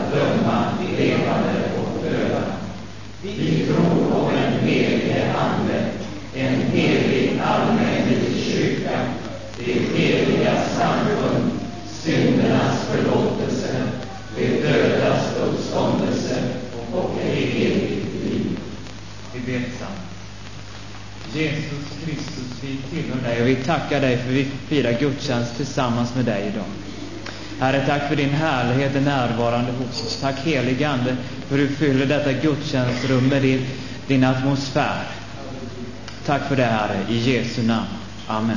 att döma de levande och döda. Vi tror på en helig ande, en helig allmännelig kyrka, det heliga samfund, syndernas förlåtelse, det dödas uppståndelse och evigt liv. Vi ber tillsammans. Jesus Kristus, vi tillhör dig och vi tackar dig för vi firar gudstjänst tillsammans med dig idag. Herre, tack för din härlighet är närvarande hos oss. Tack helige Ande för du fyller detta gudstjänstrum med din atmosfär. Tack för det, Herre, i Jesu namn. Amen.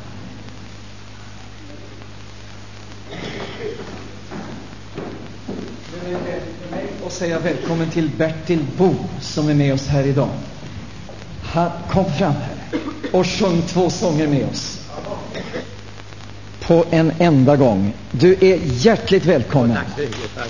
Och säga välkommen till Bertil Bo som är med oss här idag. Han kom fram här och sjöng 2 sånger med oss på en enda gång. Du är hjärtligt välkommen. Tack.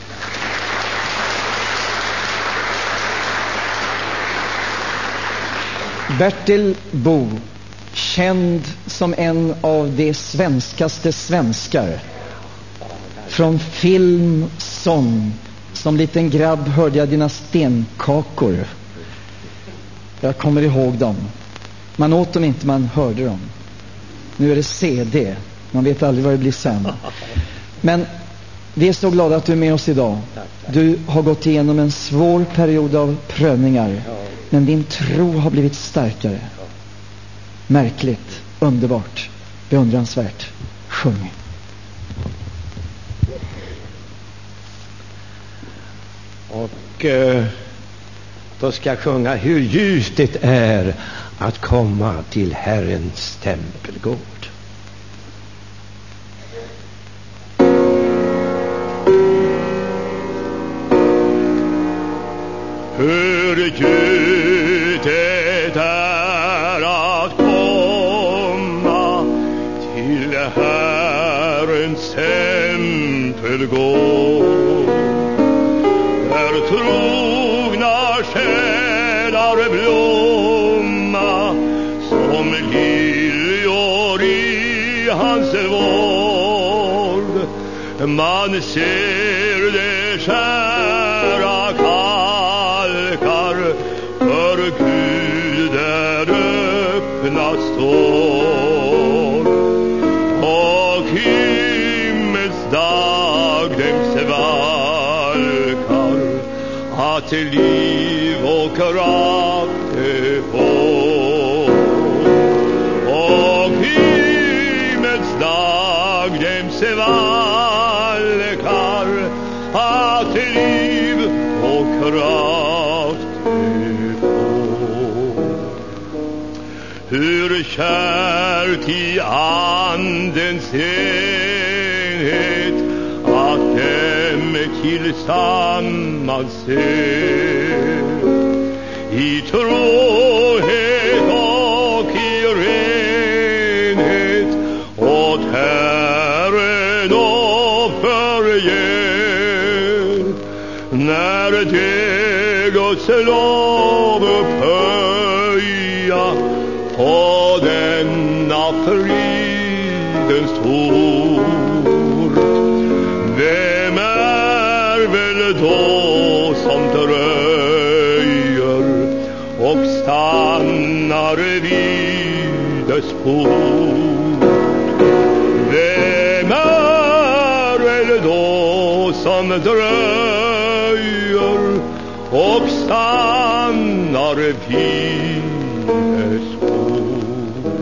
Bertil Bo, känd som en av de svenskaste svenskar. Från film, sång. Som liten grabb hörde jag dina stenkakor. Jag kommer ihåg dem. Man åt dem inte, man hörde dem. Nu är det CD. Man vet aldrig vad det blir sen. Men vi är så glada att du är med oss idag. Du har gått igenom en svår period av prövningar. Men din tro har blivit starkare. Märkligt, underbart, beundransvärt. Sjung. Och då ska jag sjunga hur ljust det är att komma till Herrens tempelgård. Hur ljust det är att komma till Herrens tempelgård. Där trogna själar blomma som liljor i hans vård. Man ser det skära kalkar för Gud där öppna står. Och himmels dag dem svalkar att liv och kraft det får. Och himmels dag dem svalkar att liv och kraft det får. Hur kärt i andens enhet att dem tillsammans ser i trohet och i renhet åt Herren offerger. När det Guds lov upphöja på denna fridens tort, vem är väl då som dröjer och stannar vid dess port? Vem är väl då som dröjer och stannar vid dess port?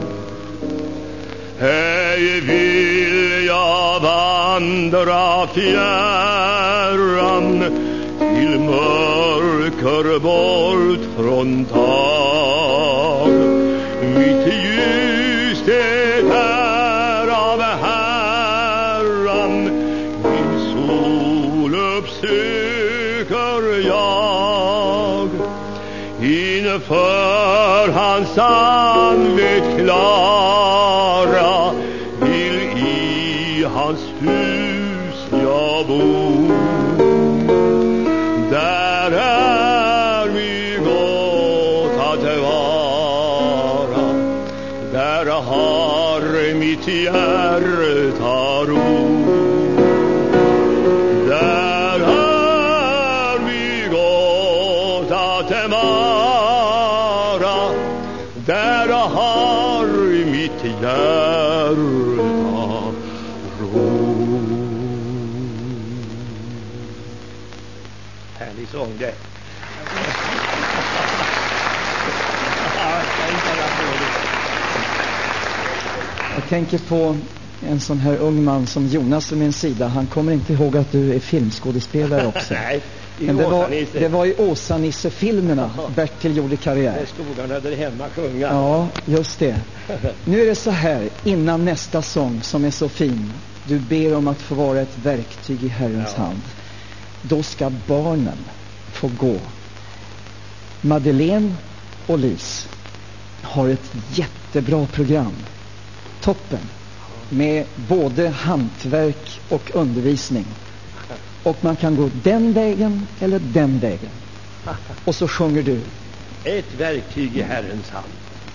Hej vill jag vandra fjärran till mörker bort från dag. Mitt ljus det är av Herran, min sol uppsöker jag. Inför hans anlet klara vill i hans hus jag bor. Där är vi gott att vara, där har mitt hjärta ro. Där Guatemala, där har mitt hjärta ro. Härlig sång det. Jag tänker på en sån här ung man som Jonas vid min sida. Han kommer inte ihåg att du är filmskådespelare också. Nej, men det var i Åsa-Nisse-filmerna Bertil gjorde karriär. Där stod han där hemma sjunga. Ja, just det. Nu är det så här, innan nästa sång som är så fin. Du ber om att få vara ett verktyg i Herrens hand. Då ska barnen få gå. Madeleine och Lis har ett jättebra program. Toppen. Med både hantverk och undervisning. Och man kan gå den vägen eller den vägen. Och så sjunger du. Ett verktyg i Herrens hand.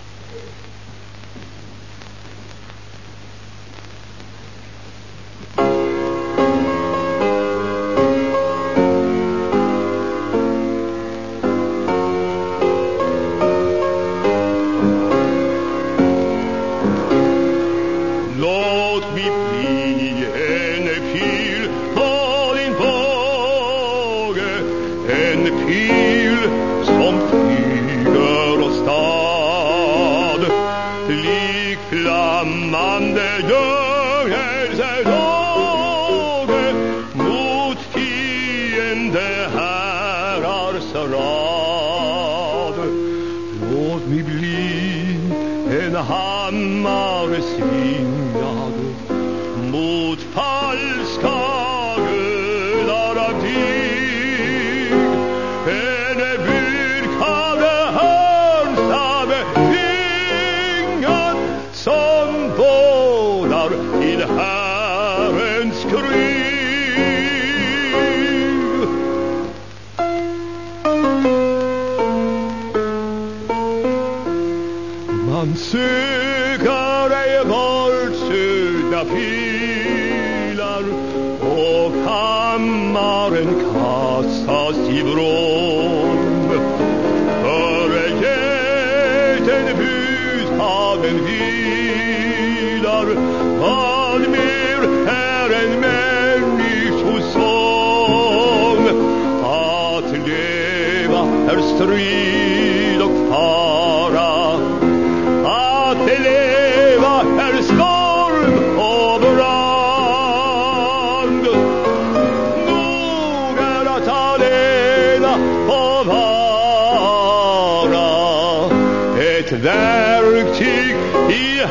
Verktyg i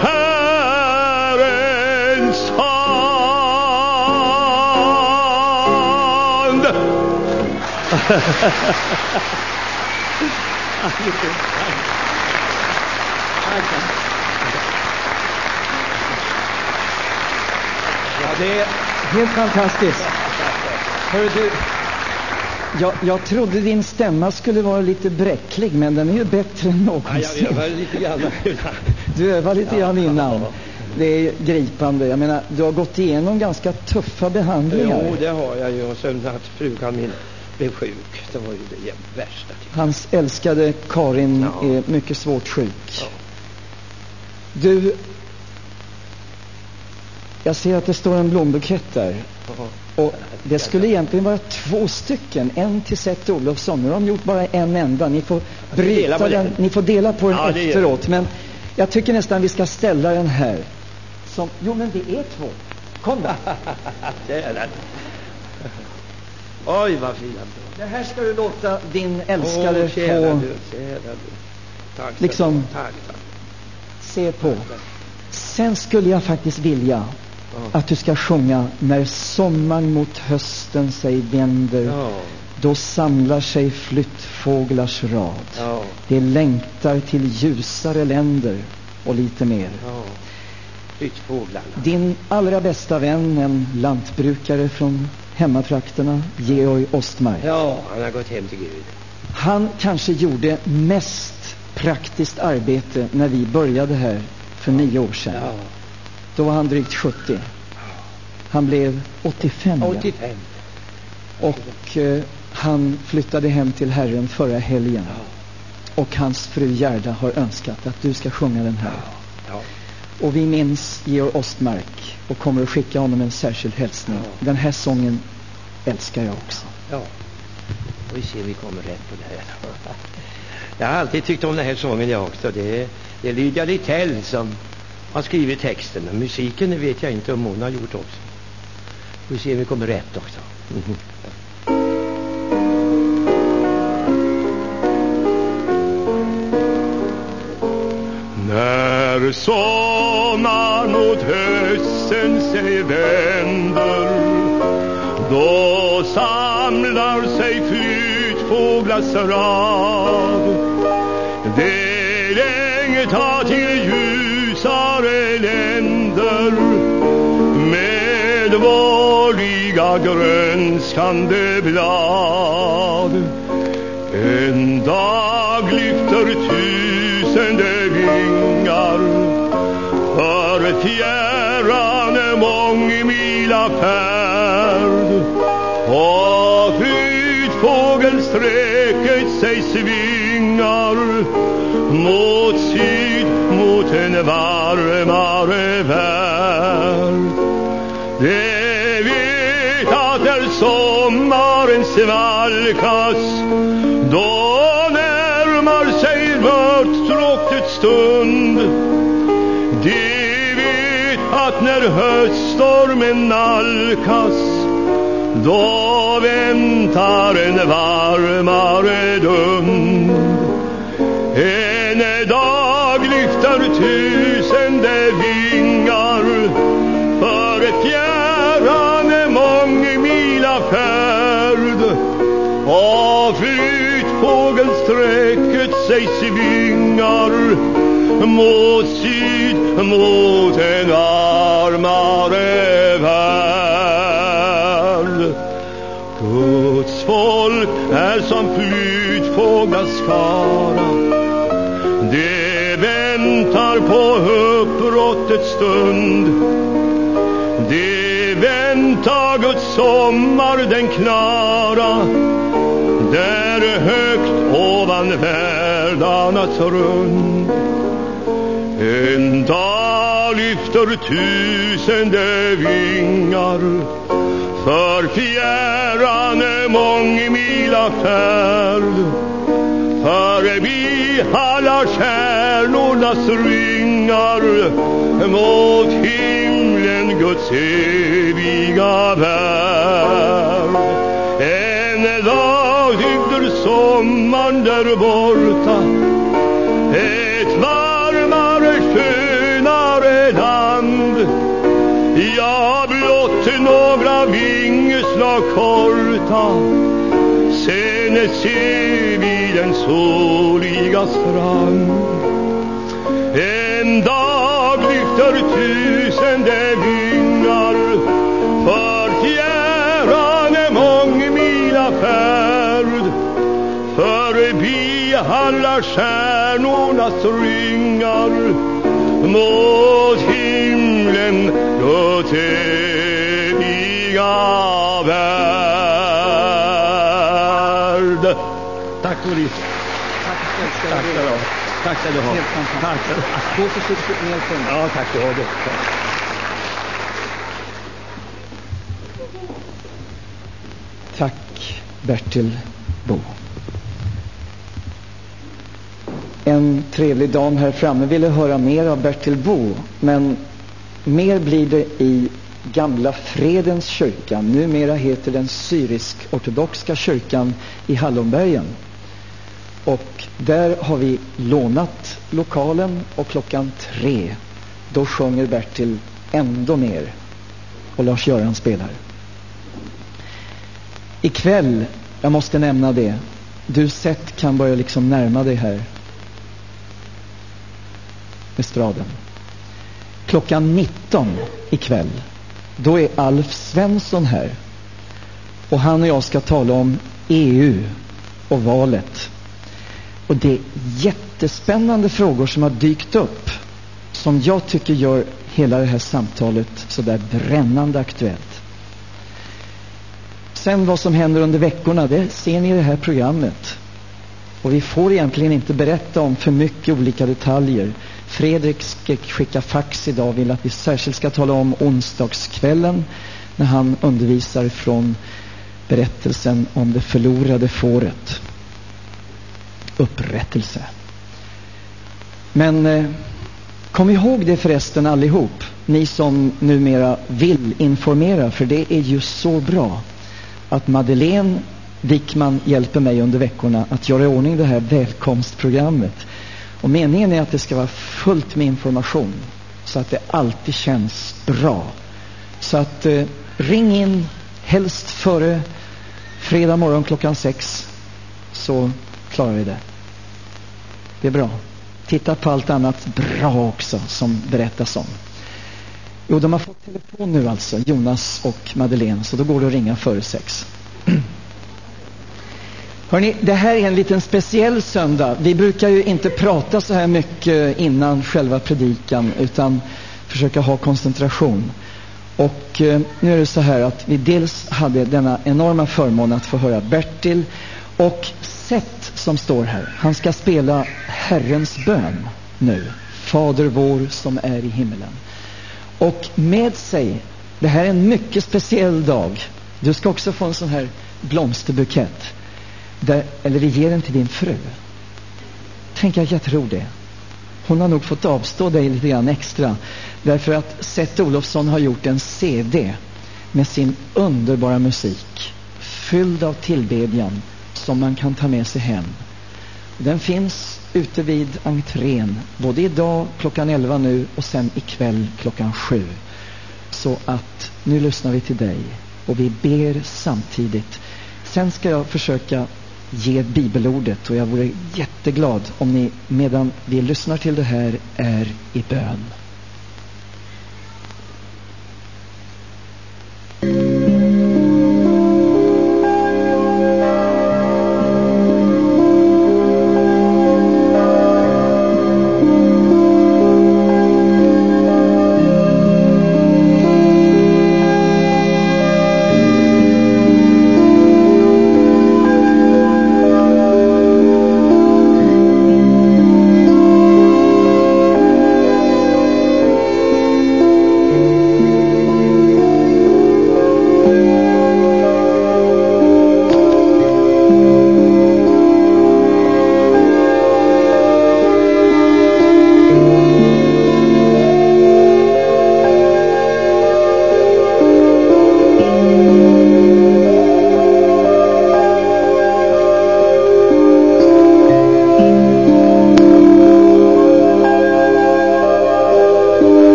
Herrens hand. Ja, det är helt fantastiskt. Hör du, jag trodde din stämma skulle vara lite bräcklig, men den är ju bättre än någonsin. Jag övar lite grann. Du övar lite grann innan. Det är gripande. Jag menar, du har gått igenom ganska tuffa behandlingar. Jo, det har jag ju. Och sen att frugan min blev sjuk. Det var ju det värsta. Hans älskade Karin är mycket svårt sjuk. Ja. Du, jag ser att det står en blombukett där. Och det skulle egentligen vara 2 stycken. En till Seth Olofsson. Nu har de gjort bara en enda. Ni får bryta den. Ni får dela på den efteråt. Men jag tycker nästan vi ska ställa den här. Jo, men det är 2. Kom då. Det är det. Oj, vad fint. Det här ska du låta din älskare få. Tack, liksom tack. Se på. Sen skulle jag faktiskt vilja att du ska sjunga när sommaren mot hösten sig vänder. Då samlar sig flyttfåglars rad. Det längtar till ljusare länder och lite mer. Flyttfåglarna. Din allra bästa vän, en lantbrukare från hemmatrakterna, Georg Ostmark. Ja, han har gått hem till Gud. Han kanske gjorde mest praktiskt arbete när vi började här för 9 år sedan. Då var han drygt 70. Han blev 85. 85. Och Han flyttade hem till Herren förra helgen. Och hans fru Gerda har önskat att du ska sjunga den här. Och vi minns Georg Ostmark och kommer att skicka honom en särskild hälsning. Den här sången älskar jag också. Ja, vi ser vi kommer rätt på det här. Jag har alltid tyckt om den här sången jag också. Det är Lydia Littell som har skrivit texten. Och musiken vet jag inte om hon har gjort också. Vi ser vi kommer rätt också. När sommaren mot hösten sig vänder, då samlar sig flytfåglars rad. Det längtar till ljusare länder med vårliga grönskande blad. En dag lyfter tusende vingar för fjärran mångmila färd, och flytfågelsträcket sig svingar mot syd, mot en varmare värld. Det vet att när sommaren svalkas, då närmar sig mörkstråktets stund. De vet att när höststormen nalkas, då väntar en varmare dund. En dag lyfter tusende vingar för ett fjärran mångmila färd, och flytfågelsträcket sig svingar mot syd, mot en varmare värld. Guds folk är som flytfåglars skara. De väntar på uppbrottets stund. De väntar Guds sommar den klara, där högt ovan världarnas rund. En dag lyfter tusende vingar för fjärran mångmila färd, förbi alla stjärnornas ringar mot himlen Guds eviga värld. En dag dyker sommaren där borta, ett varmare, skönare land. Ja, blott några vingeslag korta, sen ser vi den soliga strand. En dag lyfter tusende vingar för fjärran mångmila färd, förbi alla stjärnornas ringar mot himlen Guds eviga värld. Tack Doris. Tack ska du ha. Tack ska du ha. Tack ska du ha. Gå försiktigt ner på den. Ja, tack ska du ha. Tack Bertil Bo. En trevlig dam här framme ville höra mer av Bertil Bo, men mer blir det i Gamla Fredens kyrka. Numera heter den syrisk-ortodoxa kyrkan i Hallonbergen. Och där har vi lånat lokalen, och 3:00 då sjunger Bertil ändå mer och Lars-Göran spelar. Ikväll, jag måste nämna det, du sett kan börja liksom närma dig här estraden. 19:00 ikväll, då är Alf Svensson här, och han och jag ska tala om EU och valet. Och det är jättespännande frågor som har dykt upp, som jag tycker gör hela det här samtalet så där brännande aktuellt. Sen vad som händer under veckorna, det ser ni i det här programmet. Och vi får egentligen inte berätta om för mycket olika detaljer. Fredrik ska skicka fax idag, vill att vi särskilt ska tala om onsdagskvällen när han undervisar från berättelsen om det förlorade fåret. Upprättelse. Men kom ihåg det förresten allihop, ni som numera vill informera, för det är ju så bra att Madeleine Dickman hjälper mig under veckorna att göra i ordning det här välkomstprogrammet. Och meningen är att det ska vara fullt med information så att det alltid känns bra. Så att ring in helst före fredag morgon 6:00, så klarar vi det. Det är bra. Titta på allt annat bra också som berättas om. Jo, de har fått telefon nu alltså, Jonas och Madeleine, så då går det att ringa före 6. Hörrni, det här är en liten speciell söndag. Vi brukar ju inte prata så här mycket innan själva predikan, utan försöka ha koncentration. Och nu är det så här att vi dels hade denna enorma förmån att få höra Bertil, och Seth som står här, han ska spela Herrens bön nu. Fader vår som är i himmelen. Och med sig, det här är en mycket speciell dag. Du ska också få en sån här blomsterbukett. Eller vi ger den till din fru. Tänk att jag tror det. Hon har nog fått avstå dig lite grann extra. Därför att Seth Olofsson har gjort en CD med sin underbara musik. Fylld av tillbedjan som man kan ta med sig hem. Den finns ute vid entrén. Både idag klockan 11 nu och sen ikväll klockan 7. Så att nu lyssnar vi till dig. Och vi ber samtidigt. Sen ska jag försöka ge bibelordet, och jag vore jätteglad om ni medan vi lyssnar till det här är i bön.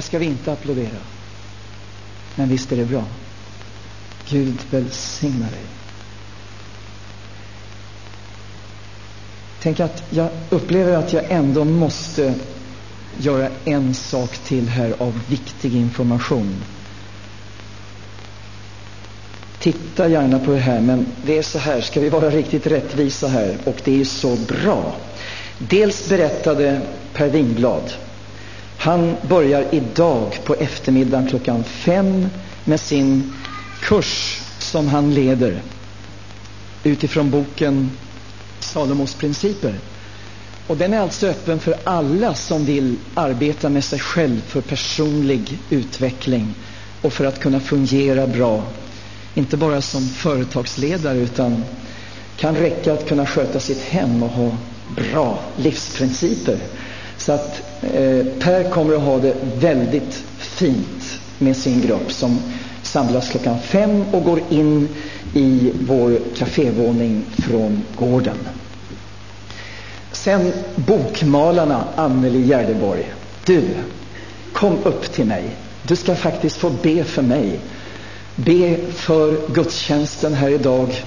ska vi inte applådera. Men visst är det bra. Gud välsigna dig. Tänk att jag upplever att jag ändå måste göra en sak till här av viktig information. Titta gärna på det här, men det är så här, ska vi vara riktigt rättvisa här, och det är så bra. Dels berättade Per Wingblad, han börjar idag på eftermiddagen 5:00 med sin kurs som han leder utifrån boken Salomos principer. Och den är alltså öppen för alla som vill arbeta med sig själv för personlig utveckling och för att kunna fungera bra. Inte bara som företagsledare, utan kan räcka att kunna sköta sitt hem och ha bra livsprinciper. Så att Per kommer att ha det väldigt fint med sin grupp som samlas 5:00 och går in i vår kafévåning från gården. Sen bokmalarna Anneli Gärdeborg. Du, kom upp till mig. Du ska faktiskt få be för mig. Be för gudstjänsten här idag.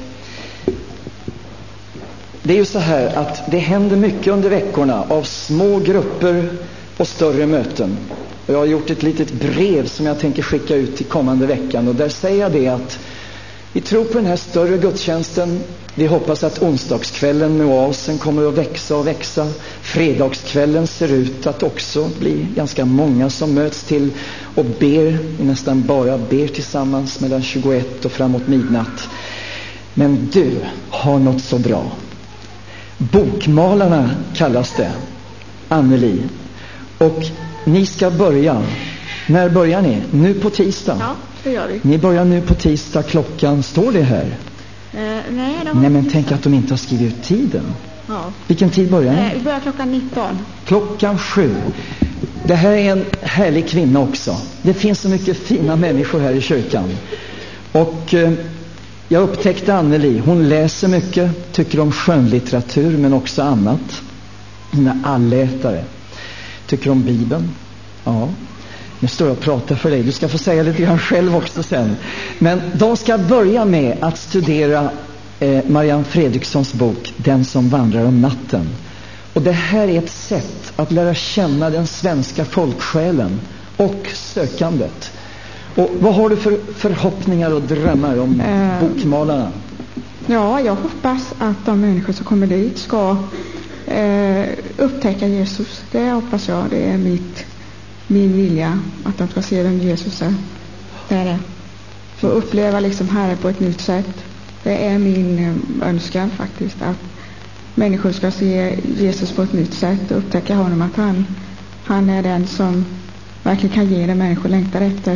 Det är ju så här att det händer mycket under veckorna av små grupper och större möten. Och jag har gjort ett litet brev som jag tänker skicka ut till kommande veckan. Och där säger jag det att vi tror på den här större gudstjänsten. Vi hoppas att onsdagskvällen med oasen kommer att växa och växa. Fredagskvällen ser ut att också bli ganska många som möts till och ber, nästan bara ber tillsammans mellan 21 och framåt midnatt. Men du har något så bra. Bokmalarna kallas det, Anneli. Och ni ska börja. När börjar ni? Nu på tisdag? Ja, det gör vi. Ni börjar nu på tisdag, klockan, står det här? Nej, men tänk att de inte har skrivit ut tiden. Ja. Vilken tid börjar ni? Vi börjar klockan 19. Klockan 7. Det här är en härlig kvinna också. Det finns så mycket fina människor här i kyrkan. Och jag upptäckte Anneli. Hon läser mycket, tycker om skönlitteratur men också annat. Hon är allätare. Tycker om Bibeln. Ja. Nu står jag och pratar för dig. Du ska få säga lite grann själv också sen. Men de ska börja med att studera Marianne Fredrikssons bok Den som vandrar om natten. Och det här är ett sätt att lära känna den svenska folksjälen och sökandet. Och vad har du för förhoppningar och drömmar om bokmalarna? Ja, jag hoppas att de människor som kommer dit ska upptäcka Jesus. Det hoppas jag. Det är min vilja att de ska se vem Jesus är. Det är det. Och uppleva liksom Herren på ett nytt sätt. Det är min önskan faktiskt, att människor ska se Jesus på ett nytt sätt och upptäcka honom, att han är den som verkligen kan ge det människor längtar efter.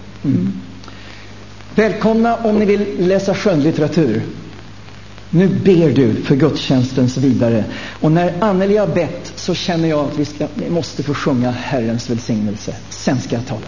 Välkomna om ni vill läsa skönlitteratur. Nu ber du för gudstjänstens vidare. Och när Anneli har bett så känner jag att vi måste få sjunga Herrens välsignelse. Sen ska jag tala.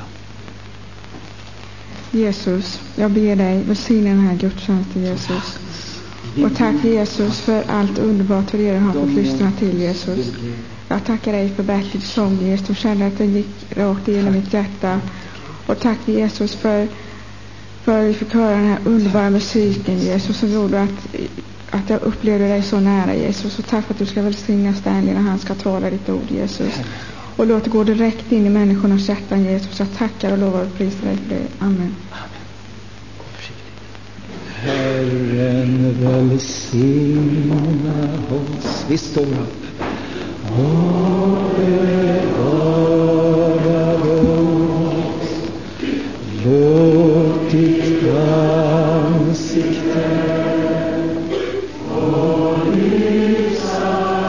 Jesus, jag ber dig välsigna den här gudstjänsten, Jesus. Och tack Jesus för allt underbart för er har fått lyssna till, Jesus. Jag tackar dig för Bertils sång, Jesus. Jag kände att den gick rakt igenom mitt hjärta. Och tack Jesus för vi fick höra den här underbara musiken, Jesus, som gjorde att jag upplevde dig så nära, Jesus. Och tack för att du ska välsigna Stanley när han ska tala ditt ord, Jesus. Och låt det gå direkt in i människornas hjärtan, Jesus. Jag tackar och lovar och prisar dig för det. Amen. Herren välsigna oss. Vi står upp. Och bevara oss. Låt ditt ansikte och lysa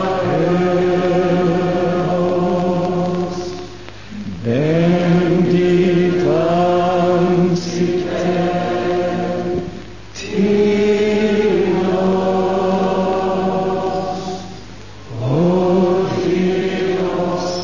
över oss. Vänd ditt ansikte till oss och ge oss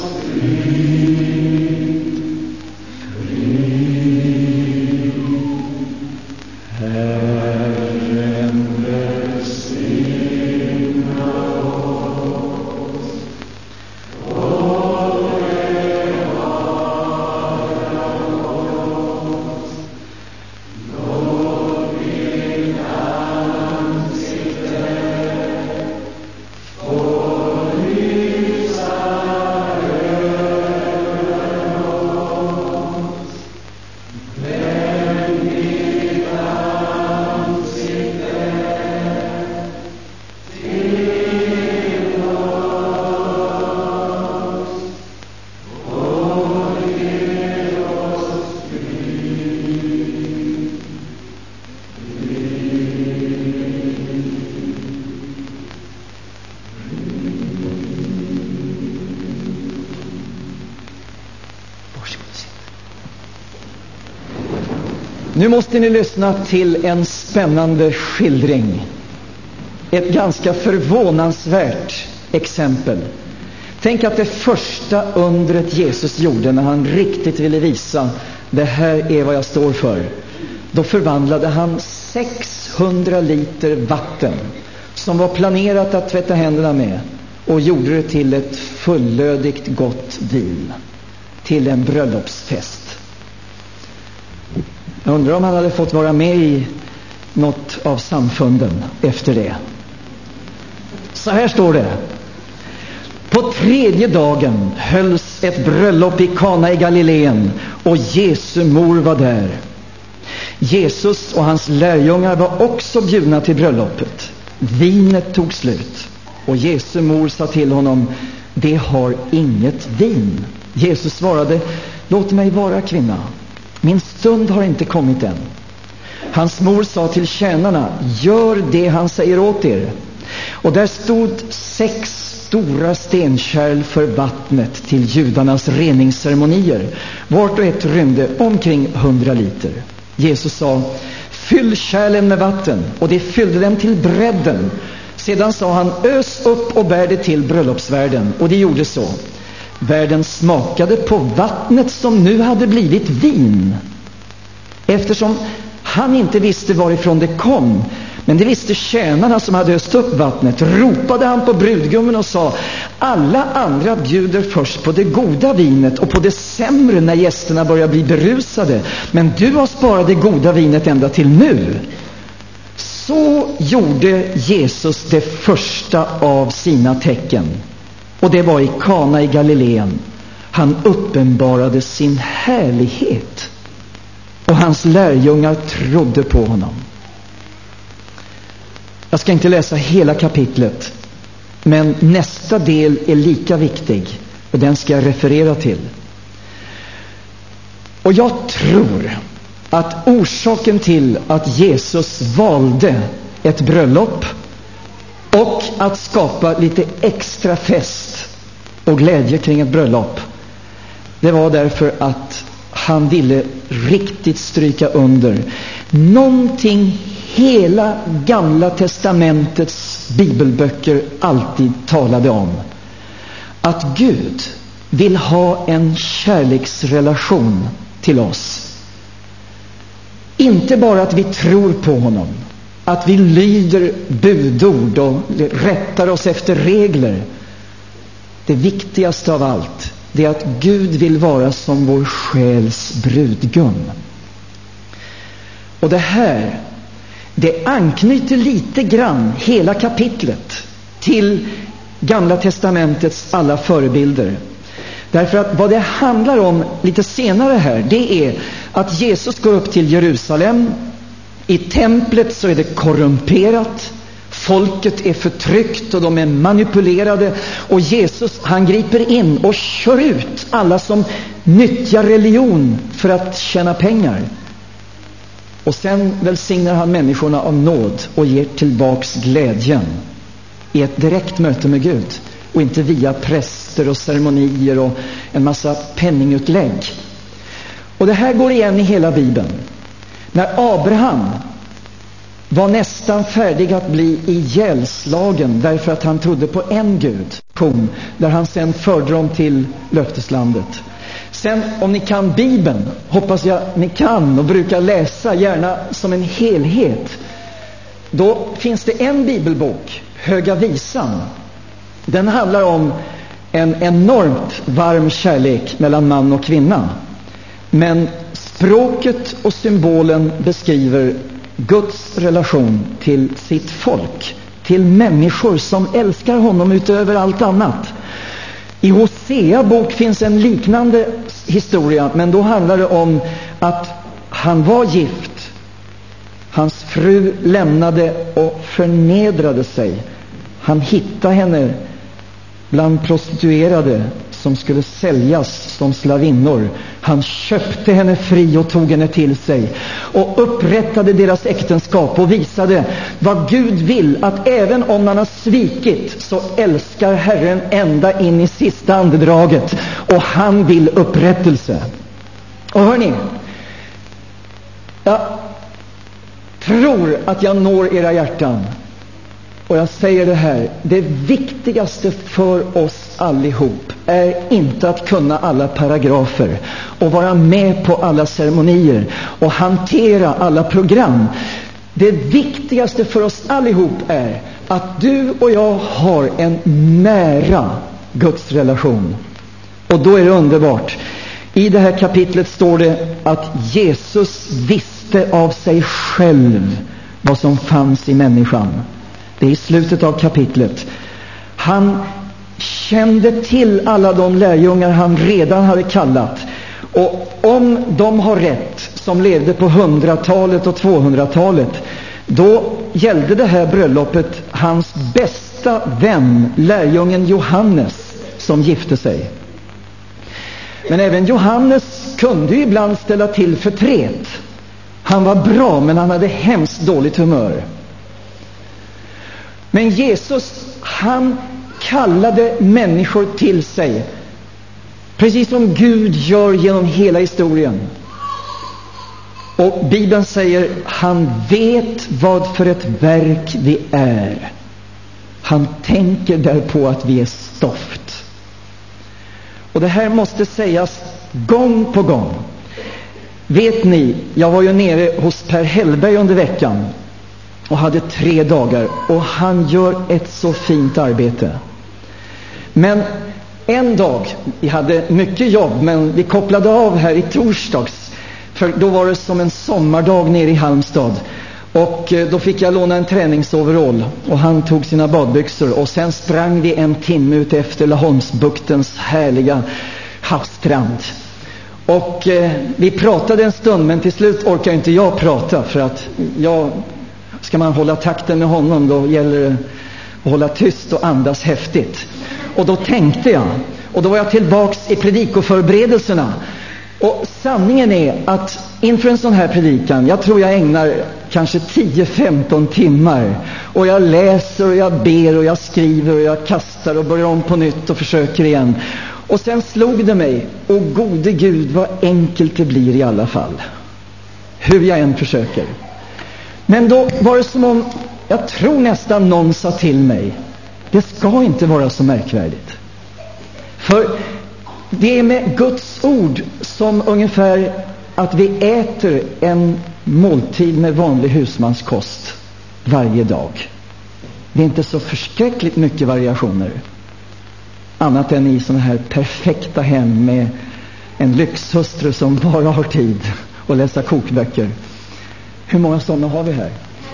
Nu måste ni lyssna till en spännande skildring. Ett ganska förvånansvärt exempel. Tänk att det första undret Jesus gjorde när han riktigt ville visa det här är vad jag står för. Då förvandlade han 600 liter vatten som var planerat att tvätta händerna med och gjorde det till ett fullödigt gott vin. Till en bröllopsfest. Jag undrar om han hade fått vara med i något av samfunden efter det. Så här står det. På 3:e dagen hölls ett bröllop i Kana i Galileen och Jesu mor var där. Jesus och hans lärjungar var också bjudna till bröllopet. Vinet tog slut och Jesu mor sa till honom: "Det har inget vin." Jesus svarade: "Låt mig vara, kvinna. Min stund har inte kommit än." Hans mor sa till tjänarna: "Gör det han säger åt er." Och där stod 6 stora stenkärl för vattnet till judarnas reningsceremonier. Vart och ett rymde omkring 100 liter. Jesus sa: "Fyll kärlen med vatten." Och det fyllde dem till bredden. Sedan sa han: "Ös upp och bär det till bröllopsvärden." Och det gjorde så. Värden smakade på vattnet som nu hade blivit vin. Eftersom han inte visste varifrån det kom, men det visste tjänarna som hade öst upp vattnet, ropade han på brudgummen och sa: "Alla andra bjuder först på det goda vinet och på det sämre när gästerna börjar bli berusade. Men du har sparat det goda vinet ända till nu." Så gjorde Jesus det första av sina tecken. Och det var i Kana i Galileen. Han uppenbarade sin härlighet. Och hans lärjungar trodde på honom. Jag ska inte läsa hela kapitlet, men nästa del är lika viktig och den ska jag referera till. Och jag tror att orsaken till att Jesus valde ett bröllop och att skapa lite extra fest och glädje kring ett bröllop, det var därför att han ville riktigt stryka under någonting hela Gamla testamentets bibelböcker alltid talade om. Att Gud vill ha en kärleksrelation till oss. Inte bara att vi tror på honom, att vi lyder budord och rättar oss efter regler. Det viktigaste av allt, det är att Gud vill vara som vår själs brudgum. Och det här, det anknyter lite grann hela kapitlet till Gamla testamentets alla förebilder. Därför att vad det handlar om lite senare här, det är att Jesus går upp till Jerusalem. I templet så är det korrumperat. Folket är förtryckt och de är manipulerade. Och Jesus, han griper in och kör ut alla som nyttjar religion för att tjäna pengar. Och sen välsignar han människorna av nåd och ger tillbaks glädjen i ett direkt möte med Gud. Och inte via präster och ceremonier och en massa penningutlägg. Och det här går igen i hela Bibeln. När Abraham var nästan färdig att bli ihjälslagen därför att han trodde på en Gud, där han sen förde dem till löfteslandet. Sen, om ni kan Bibeln, hoppas jag ni kan och brukar läsa gärna som en helhet, då finns det en bibelbok, Höga visan. Den handlar om en enormt varm kärlek mellan man och kvinna. Men språket och symbolen beskriver Guds relation till sitt folk, till människor som älskar honom utöver allt annat. I Hosea bok finns en liknande historia, men då handlar det om att han var gift. Hans fru lämnade och förnedrade sig. Han hittade henne bland prostituerade som skulle säljas som slavinnor. Han köpte henne fri och tog henne till sig och upprättade deras äktenskap och visade vad Gud vill, att även om man har svikit så älskar Herren ända in i sista andedraget och han vill upprättelse. Och hörni, Jag tror att jag når era hjärtan. Och jag säger det här, det viktigaste för oss allihop är inte att kunna alla paragrafer och vara med på alla ceremonier och hantera alla program. Det viktigaste för oss allihop är att du och jag har en nära Guds relation. Och då är det underbart. I det här kapitlet står det att Jesus visste av sig själv vad som fanns i människan. Det är i slutet av kapitlet. Han kände till alla de lärjungar han redan hade kallat. Och om de har rätt, som levde på 100-talet och 200-talet, då gällde det här bröllopet hans bästa vän, lärjungen Johannes, som gifte sig. Men även Johannes kunde ju ibland ställa till förtret. Han var bra, men han hade hemskt dåligt humör. Men Jesus, han kallade människor till sig, precis som Gud gör genom hela historien. Och Bibeln säger, han vet vad för ett verk vi är. Han tänker därpå att vi är stoft. Och det här måste sägas gång på gång. Vet ni, jag var ju nere hos Per Hellberg under veckan och hade 3 dagar, och han gör ett så fint arbete. Men en dag, vi hade mycket jobb, men vi kopplade av här i torsdags, för då var det som en sommardag nere i Halmstad. Och då fick jag låna en träningsoverall, och han tog sina badbyxor, och sen sprang vi 1 timme ut efter Laholmsbuktens härliga havsstrand. Och vi pratade en stund, men till slut orkar inte jag prata, för att ska man hålla takten med honom, då gäller det att hålla tyst och andas häftigt. Och då tänkte jag, och då var jag tillbaks i predikoförberedelserna. Och sanningen är att inför en sån här predikan, jag tror jag ägnar kanske 10-15 timmar. Och jag läser och jag ber och jag skriver och jag kastar och börjar om på nytt och försöker igen. Och sen slog det mig, och gode Gud, vad enkelt det blir i alla fall. Hur jag än försöker. Men då var det som om, jag tror nästan någon sa till mig, det ska inte vara så märkvärdigt. För det är med Guds ord som ungefär att vi äter en måltid med vanlig husmanskost varje dag. Det är inte så förskräckligt mycket variationer. Annat än i sådana här perfekta hem med en lyxhustru som bara har tid att läsa kokböcker. Hur många sådana har vi här?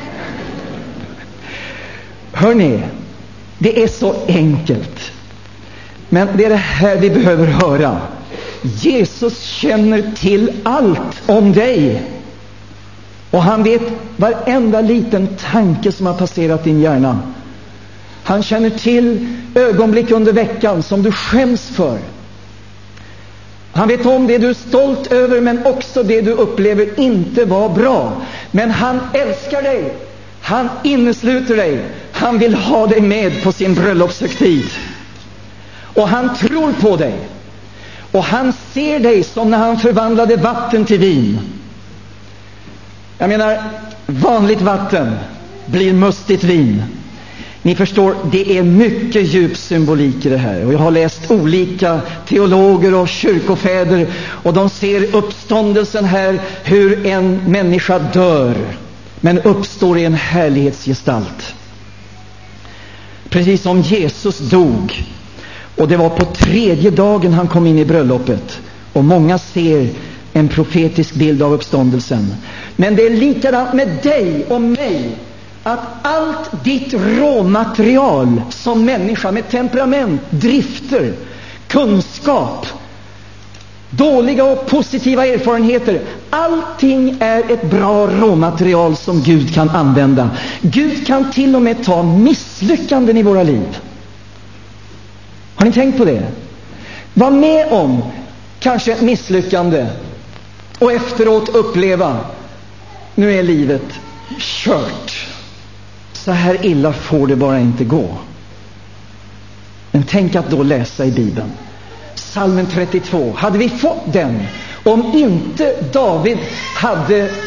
Hörrni, det är så enkelt. Men det är det här vi behöver höra. Jesus känner till allt om dig. Och han vet varenda liten tanke som har passerat din hjärna. Han känner till ögonblick under veckan som du skäms för. Han vet om det du är stolt över, men också det du upplever inte var bra. Men han älskar dig. Han innesluter dig. Han vill ha dig med på sin bröllopshögtid. Och han tror på dig. Och han ser dig som när han förvandlade vatten till vin. Jag menar, vanligt vatten blir mustigt vin. Ni förstår, det är mycket djup symbolik i det här. Och jag har läst olika teologer och kyrkofäder, och de ser uppståndelsen här, hur en människa dör men uppstår i en härlighetsgestalt. Precis som Jesus dog. Och det var på 3:e dagen han kom in i bröllopet. Och många ser en profetisk bild av uppståndelsen. Men det är likadant med dig och mig. Att allt ditt råmaterial som människa, med temperament, drifter, kunskap, dåliga och positiva erfarenheter, allting är ett bra råmaterial som Gud kan använda. Gud kan till och med ta misslyckanden i våra liv. Har ni tänkt på det? Var med om kanske ett misslyckande och efteråt uppleva, nu är livet kört. Så här illa får det bara inte gå. Men tänk att då läsa i Bibeln. Psalmen 32. Hade vi fått den, om inte David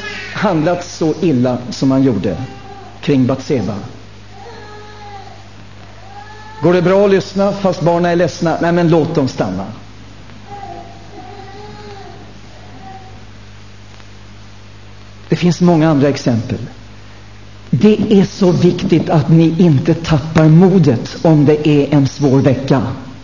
handlat så illa som han gjorde kring Batseba? Går det bra att lyssna fast barnen är ledsna? Nej, men låt dem stanna. Det finns många andra exempel. Det är så viktigt att ni inte tappar modet om det är en svår vecka.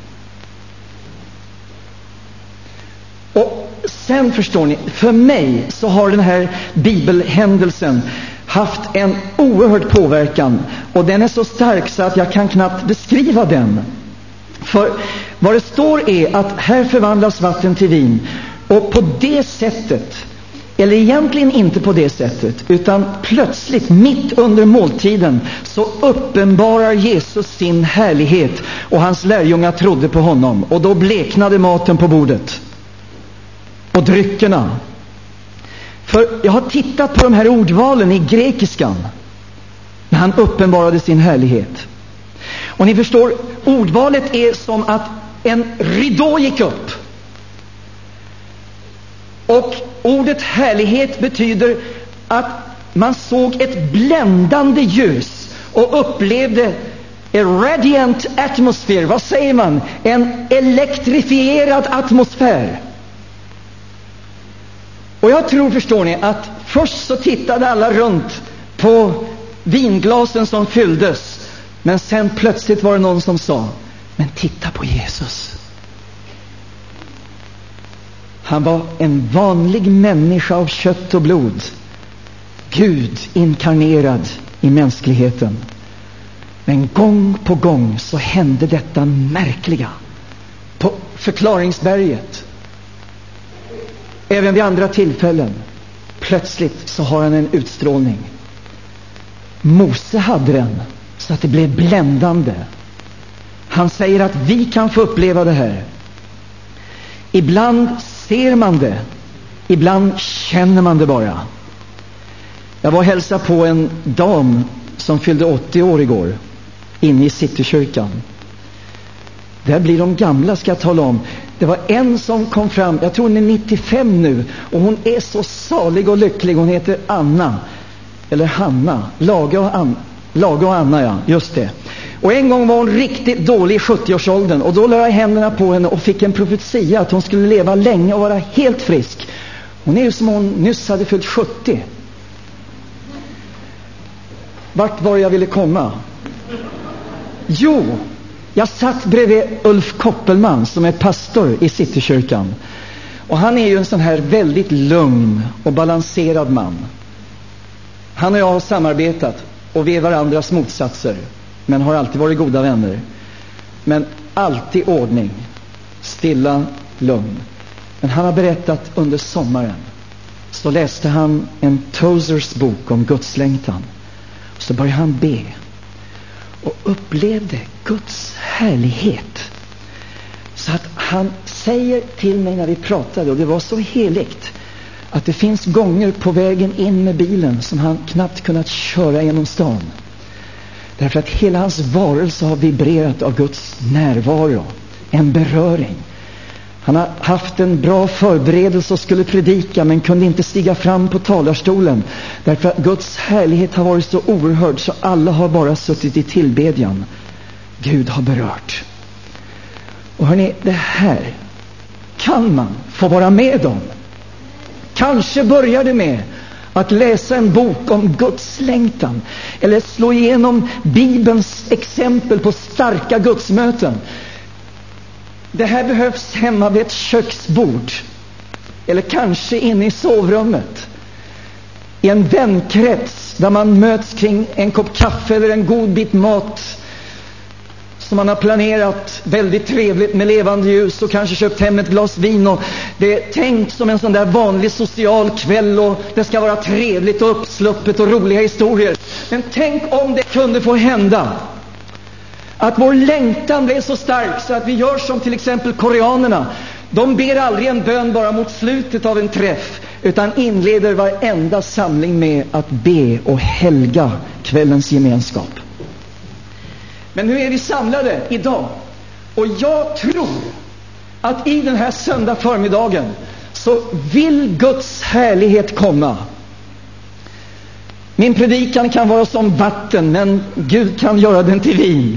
Och sen förstår ni, för mig så har den här bibelhändelsen haft en oerhörd påverkan, och den är så stark så att jag kan knappt beskriva den. För vad det står är att här förvandlas vatten till vin, och på det sättet, eller egentligen inte på det sättet, utan plötsligt mitt under måltiden så uppenbarar Jesus sin härlighet, och hans lärjungar trodde på honom, och då bleknade maten på bordet och dryckerna. För jag har tittat på de här ordvalen i grekiskan när han uppenbarade sin härlighet. Och ni förstår, ordvalet är som att en ridå gick upp. Och ordet härlighet betyder att man såg ett bländande ljus och upplevde a radiant atmosphere. Vad säger man? En elektrifierad atmosfär. Och jag tror, förstår ni, att först så tittade alla runt på vinglasen som fylldes, men sen plötsligt var det någon som sa: men titta på Jesus. Han var en vanlig människa av kött och blod, Gud inkarnerad i mänskligheten. Men gång på gång så hände detta märkliga på förklaringsberget. Även vid andra tillfällen. Plötsligt så har han en utstrålning. Mose hade den så att det blev bländande. Han säger att vi kan få uppleva det här. Ibland ser man det, ibland känner man det bara. Jag var och hälsade på en dam som fyllde 80 år igår, inne i Citykyrkan. Där blir de gamla, ska jag tala om. Det var en som kom fram, jag tror hon är 95 nu, och hon är så salig och lycklig. Hon heter Anna, eller Hanna, Lage och Anna, ja, just det. Och en gång var hon riktigt dålig i 70-årsåldern, och då lade jag händerna på henne och fick en profetia att hon skulle leva länge och vara helt frisk. Hon är ju som hon nyss hade fyllt 70. Vart var jag ville komma? Jo, jag satt bredvid Ulf Koppelman som är pastor i Citykyrkan. Och han är ju en sån här väldigt lugn och balanserad man. Han och jag har samarbetat, och vi är varandras motsatser, men har alltid varit goda vänner. Men alltid ordning, stilla, lugn. Men han har berättat under sommaren, så läste han en Tozers bok om Guds längtan. Så började han be och upplevde Guds härlighet. Så att han säger till mig när vi pratade, och det var så heligt, att det finns gånger på vägen in med bilen som han knappt kunnat köra genom stan. Därför att hela hans varelse har vibrerat av Guds närvaro, en beröring. Han har haft en bra förberedelse och skulle predika, men kunde inte stiga fram på talarstolen. Därför att Guds härlighet har varit så oerhörd, så alla har bara suttit i tillbedjan. Gud har berört. Och hörni, det här kan man få vara med om. Kanske börjar det med att läsa en bok om Guds längtan, eller slå igenom Bibelns exempel på starka gudsmöten. Det här behövs hemma vid ett köksbord, eller kanske inne i sovrummet, i en vänkrets där man möts kring en kopp kaffe eller en god bit mat som man har planerat väldigt trevligt med levande ljus, och kanske köpt hem ett glas vin, och det är tänkt som en sån där vanlig social kväll, och det ska vara trevligt och uppsluppet och roliga historier. Men tänk om det kunde få hända att vår längtan blev så stark så att vi gör som till exempel koreanerna. De ber aldrig en bön bara mot slutet av en träff, utan inleder varenda samling med att be och helga kvällens gemenskap. Men nu är vi samlade idag, och jag tror att i den här söndag förmiddagen så vill Guds härlighet komma. Min predikan kan vara som vatten, men Gud kan göra den till vin.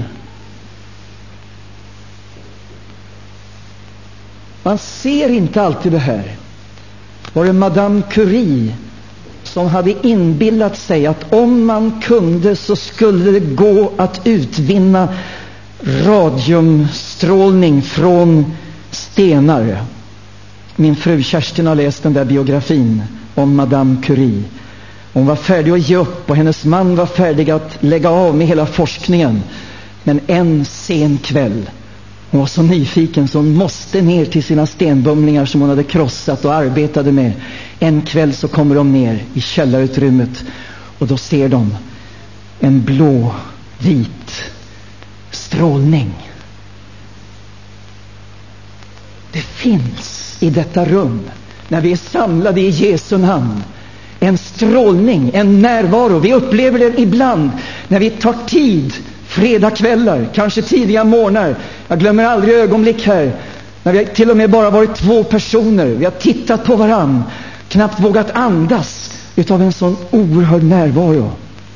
Man ser inte alltid det här. Var det Madame Curie som hade inbillat sig att om man kunde så skulle det gå att utvinna radiumstrålning från stenar. Min fru Kerstin har läst den där biografin om Madame Curie. Hon var färdig att ge upp och hennes man var färdig att lägga av med hela forskningen. Men en sen kväll, hon var så nyfiken så hon måste ner till sina stenbumlingar som hon hade krossat och arbetade med. En kväll så kommer de ner i källarutrymmet och då ser de en blå-vit strålning. Det finns i detta rum, när vi är samlade i Jesu namn, en strålning, en närvaro. Vi upplever den ibland när vi tar tid, fredagskvällar, kanske tidiga morgnar. Jag glömmer aldrig ögonblick här när vi till och med bara varit 2 personer. Vi har tittat på varann, knappt vågat andas utav en sån oerhörd närvaro.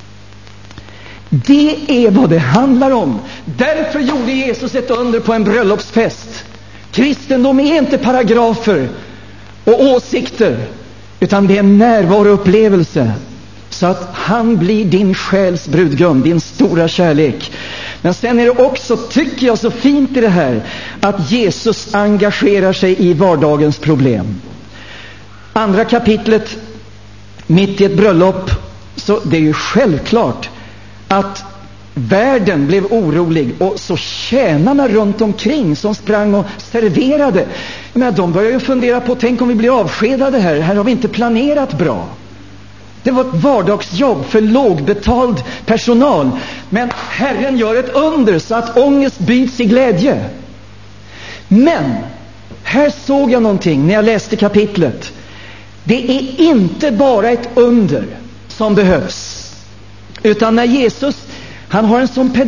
Det är vad det handlar om. Därför gjorde Jesus ett under på en bröllopsfest. Kristendom är inte paragrafer och åsikter, utan det är en närvaroupplevelse. Så att han blir din själs brudgum, din stora kärlek. Men sen är det också, tycker jag, så fint i det här att Jesus engagerar sig i vardagens problem. Andra kapitlet, mitt i ett bröllop, så det är ju självklart att världen blev orolig, och så tjänarna runt omkring som sprang och serverade, men de började ju fundera på, tänk om vi blir avskedade här har vi inte planerat bra. Det var ett vardagsjobb för lågbetald personal, men Herren gör ett under så att ångest byts i glädje. Men här såg jag någonting när jag läste kapitlet. Det är inte bara ett under som behövs, utan när Jesus, han har ett sånt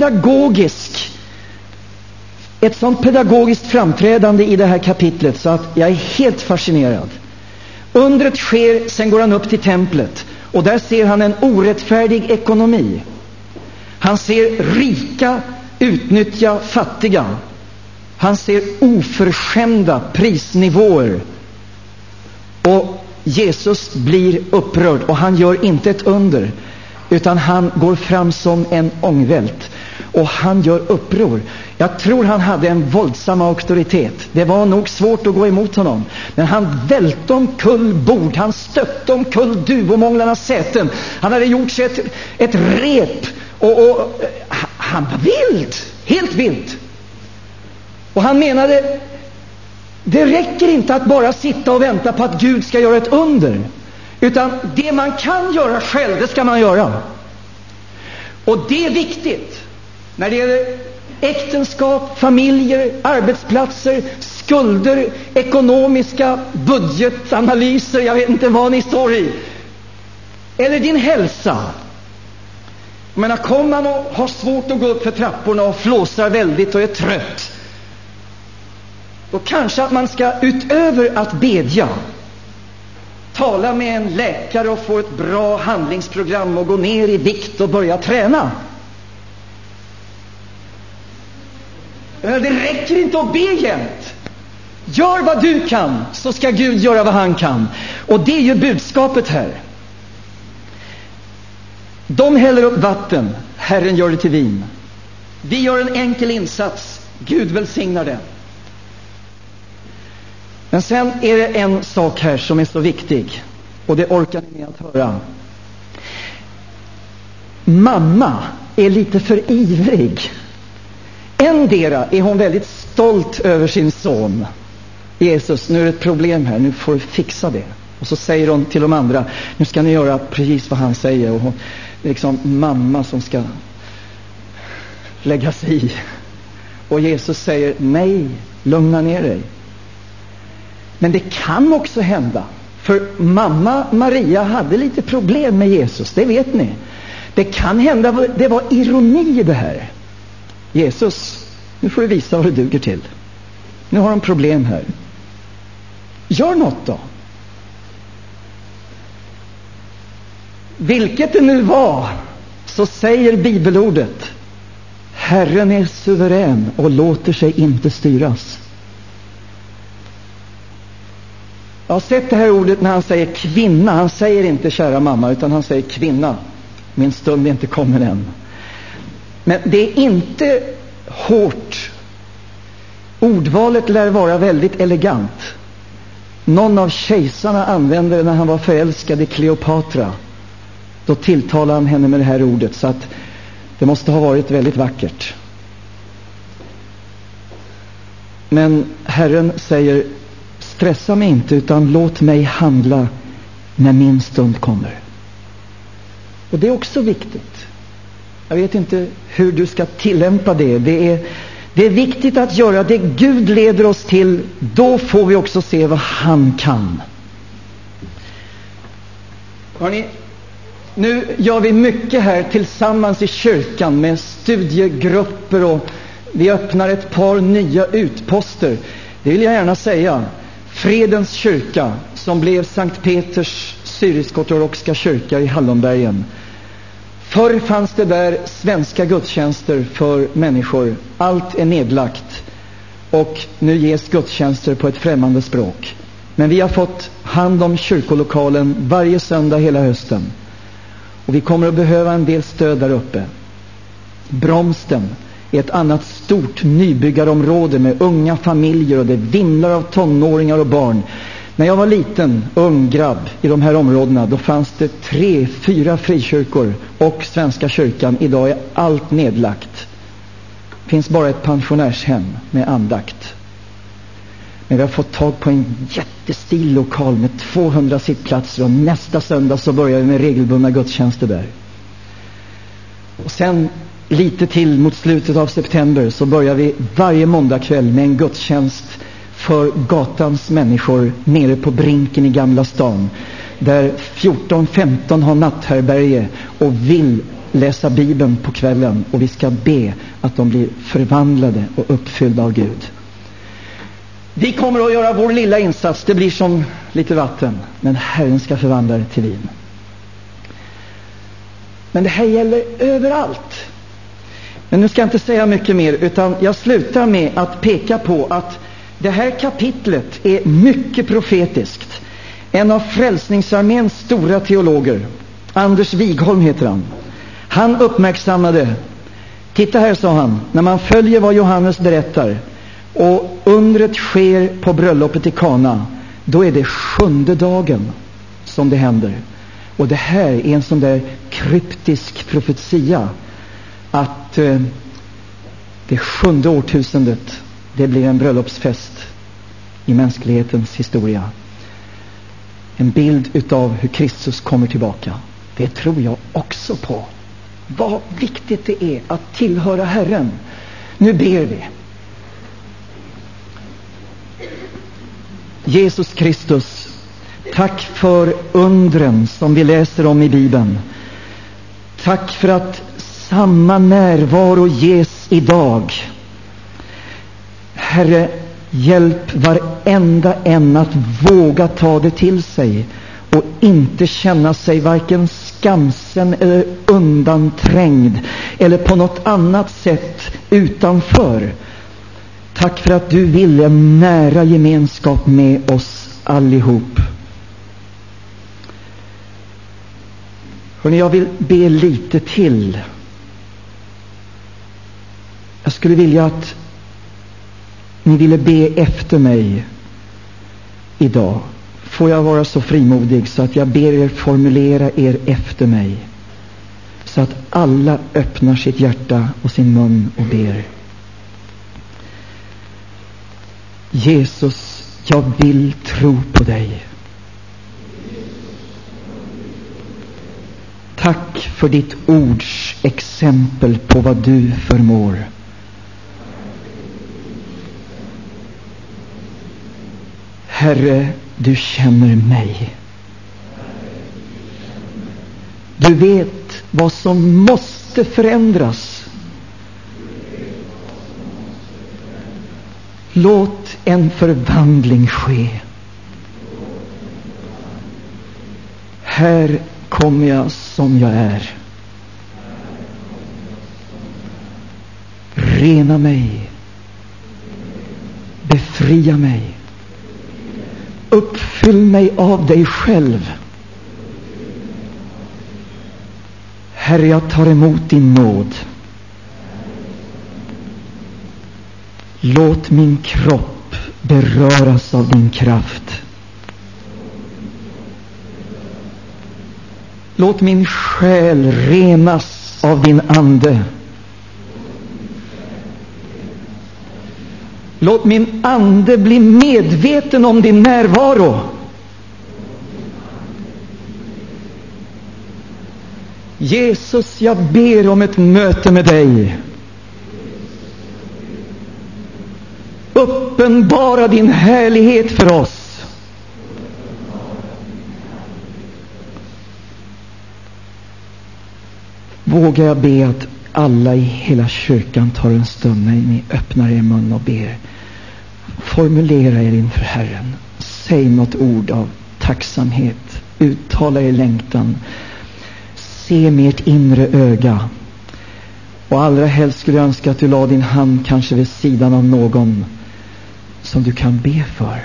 pedagogiskt framträdande i det här kapitlet så att jag är helt fascinerad. Undret sker, sen går han upp till templet och där ser han en orättfärdig ekonomi. Han ser rika utnyttja fattiga. Han ser oförskämda prisnivåer. Och Jesus blir upprörd, och han gör inte ett under, utan han går fram som en ångvält och han gör uppror. Jag tror han hade en våldsam auktoritet. Det var nog svårt att gå emot honom, men han välte omkull bord, han stötte omkull duvomånglarnas säten. Han hade gjort sig ett rep och han var vild, helt vild. Och han menade, det räcker inte att bara sitta och vänta på att Gud ska göra ett under, utan det man kan göra själv, det ska man göra. Och det är viktigt när det gäller äktenskap, familjer, arbetsplatser, skulder, ekonomiska budgetanalyser, jag vet inte vad ni står i, eller din hälsa. Jag menar, kommer man och har svårt att gå upp för trapporna och flåsar väldigt och är trött, då kanske att man ska, utöver att bedja, tala med en läkare och få ett bra handlingsprogram och gå ner i vikt och börja träna. Men det räcker inte att be jämt. Gör vad du kan, så ska Gud göra vad han kan. Och det är ju budskapet här. De häller upp vatten, Herren gör det till vin. Vi gör en enkel insats, Gud välsignar den. Men sen är det en sak här som är så viktig, och det orkar ni med att höra. Mamma är lite för ivrig. Endera är hon väldigt stolt över sin son. Jesus, nu är det ett problem här, nu får du fixa det. Och så säger hon till de andra, nu ska ni göra precis vad han säger. Och hon, det är liksom mamma som ska lägga sig i. Och Jesus säger, nej, lugna ner dig. Men det kan också hända, för mamma Maria hade lite problem med Jesus, det vet ni. Det kan hända, det var ironi i det här. Jesus, nu får du visa vad du duger till. Nu har de problem här. Gör något då. vilket det nu var, så säger bibelordet: Herren är suverän och låter sig inte styras. Jag har sett det här ordet när han säger kvinna. Han säger inte kära mamma, utan han säger kvinna. Min stund är inte kommen än. Men det är inte hårt. Ordvalet lär vara väldigt elegant. Någon av kejsarna använde det när han var förälskad i Kleopatra. Då tilltalade han henne med det här ordet, så att det måste ha varit väldigt vackert. Men Herren säger: stressa mig inte, utan låt mig handla när min stund kommer. Och det är också viktigt. Jag vet inte hur du ska tillämpa det. Det är viktigt att göra det Gud leder oss till. Då får vi också se vad han kan. Hörrni, nu gör vi mycket här tillsammans i kyrkan med studiegrupper, och vi öppnar ett par nya utposter. Det vill jag gärna säga. Fredens kyrka, som blev Sankt Peters syrisk-ortodoxa kyrka i Hallonbergen. Förr fanns det där svenska gudstjänster för människor. Allt är nedlagt och nu ges gudstjänster på ett främmande språk. Men vi har fått hand om kyrkolokalen varje söndag hela hösten. Och vi kommer att behöva en del stöd där uppe. Bromsten är ett annat stort nybyggarområde med unga familjer, och det vimlar av tonåringar och barn. När jag var liten, ung grabb i de här områdena, då fanns det 3-4 frikyrkor och Svenska kyrkan. Idag är allt nedlagt. Det finns bara ett pensionärshem med andakt. Men vi har fått tag på en jättestil lokal med 200 sittplatser, och nästa söndag så börjar vi med regelbundna gudstjänster där. Och sen lite till mot slutet av september så börjar vi varje måndagkväll med en gudstjänst för gatans människor nere på Brinken i Gamla stan, där 14-15 har natthärbärge och vill läsa Bibeln på kvällen, och vi ska be att de blir förvandlade och uppfyllda av Gud. Vi kommer att göra vår lilla insats. Det blir som lite vatten, men Herren ska förvandla det till vin. Men det här gäller överallt. Men nu ska jag inte säga mycket mer, utan jag slutar med att peka på att det här kapitlet är mycket profetiskt. En av Frälsningsarméns stora teologer, Anders Wigholm heter han. Han uppmärksammade, titta här, sa han, när man följer vad Johannes berättar och undret sker på bröllopet i Kana, då är det 7:e dagen som det händer. Och det här är en sån där kryptisk profetia att det 7:e årtusendet, det blir en bröllopsfest i mänsklighetens historia. En bild utav hur Kristus kommer tillbaka. Det tror jag också på. Vad viktigt det är att tillhöra Herren. Nu ber vi. Jesus Kristus, tack för undren som vi läser om i Bibeln. Tack för att samma närvaro ges idag. Herre, hjälp varenda en att våga ta det till sig och inte känna sig varken skamsen eller undanträngd eller på något annat sätt utanför. Tack för att du vill en nära gemenskap med oss allihop. Hörrni, jag vill be lite till. Jag skulle vilja att ni ville be efter mig idag. Får jag vara så frimodig så att jag ber er formulera er efter mig, så att alla öppnar sitt hjärta och sin mun och ber. Jesus, jag vill tro på dig. Tack för ditt ords exempel på vad du förmår. Herre, du känner mig. Du vet vad som måste förändras. Låt en förvandling ske. Här kommer jag som jag är. Rena mig. Befria mig. Uppfyll mig av dig själv. Herre, jag tar emot din nåd. Låt min kropp beröras av din kraft. Låt min själ renas av din ande. Låt min ande bli medveten om din närvaro. Jesus, jag ber om ett möte med dig. Uppenbara din härlighet för oss. Vågar jag be att alla i hela kyrkan tar en stund när ni öppnar er mun och ber. Formulera er inför Herren. Säg något ord av tacksamhet. Uttala er längtan. Se med ert inre öga. Och allra helst skulle jag önska att du la din hand kanske vid sidan av någon som du kan be för.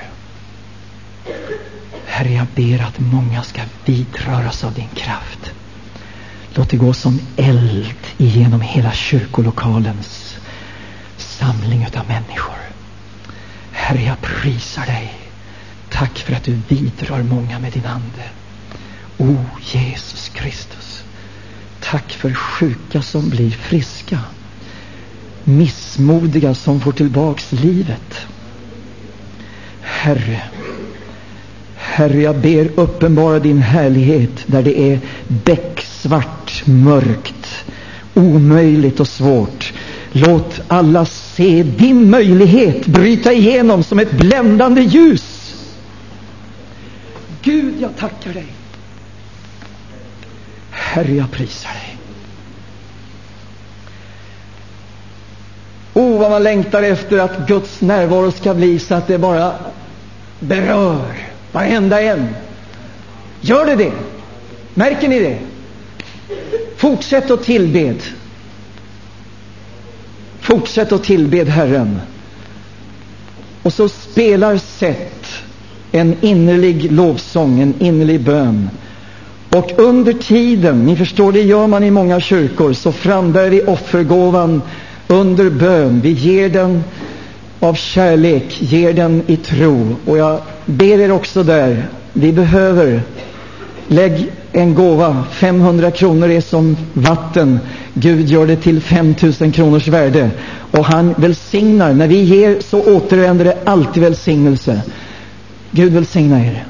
Herre, jag ber att många ska vidröras av din kraft. Låt det gå som eld igenom hela kyrkolokalens samling av människor. Herre, jag prisar dig. Tack för att du vidrör många med din ande. O Jesus Kristus. Tack för sjuka som blir friska. Missmodiga som får tillbaks livet. Herre, jag ber uppenbara din härlighet där det är becksvart, mörkt, omöjligt och svårt. Låt alla se din möjlighet bryta igenom som ett bländande ljus. Gud, jag tackar dig. Herre, jag prisar dig. Vad man längtar efter att Guds närvaro ska bli så att det bara berör varenda en. Gör det? Märker ni det? Fortsätt att tillbed. Fortsätt att tillbed Herren. Och så spelar Seth en innerlig lovsång, en innerlig bön. Och under tiden, ni förstår, det gör man i många kyrkor, så frambär vi offergåvan under bön. Vi ger den av kärlek, ger den i tro. Och jag ber er också där, vi behöver, lägg en gåva. 500 kronor är som vatten. Gud gör det till 5000 kronors värde. Och han välsignar. När vi ger så återvänder det alltid välsignelse. Gud välsigna er.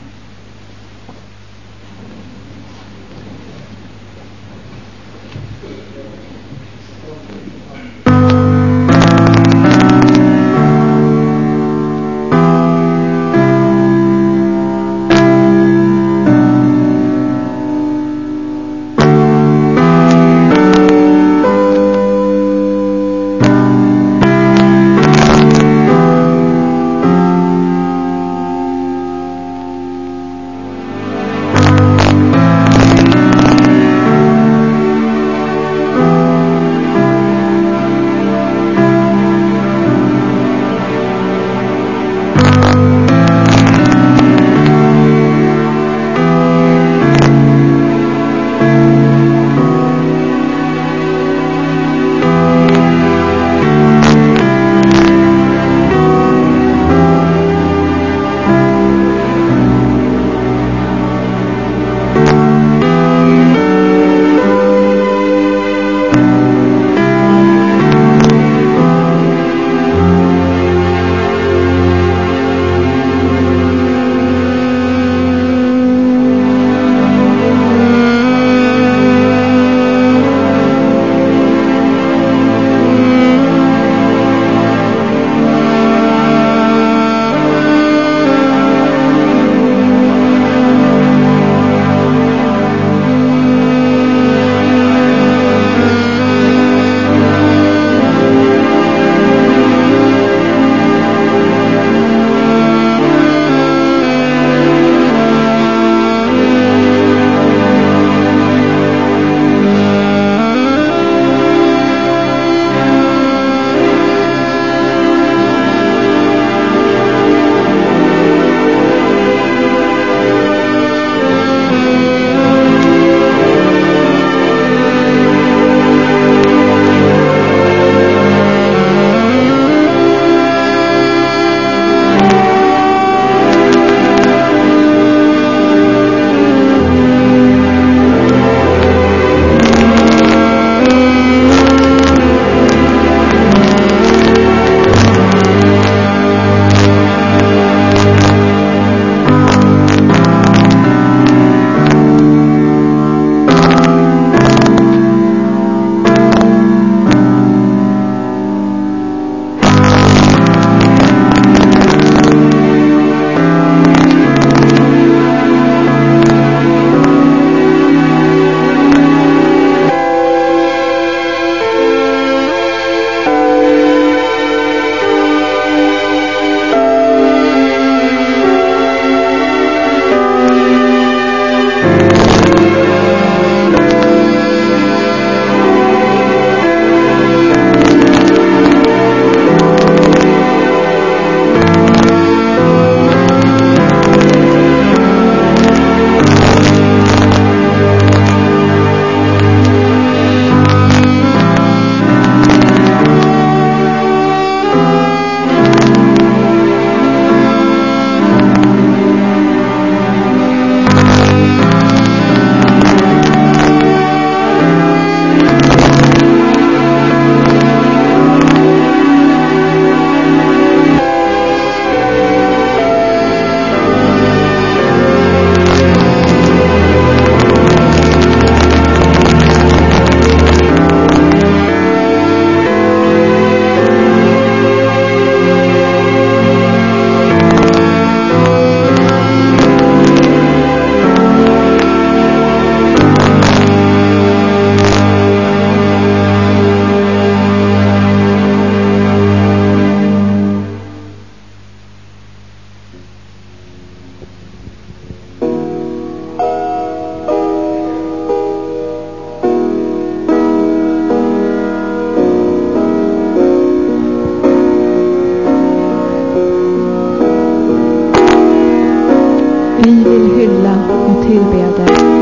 vill hylla och tillbe dig.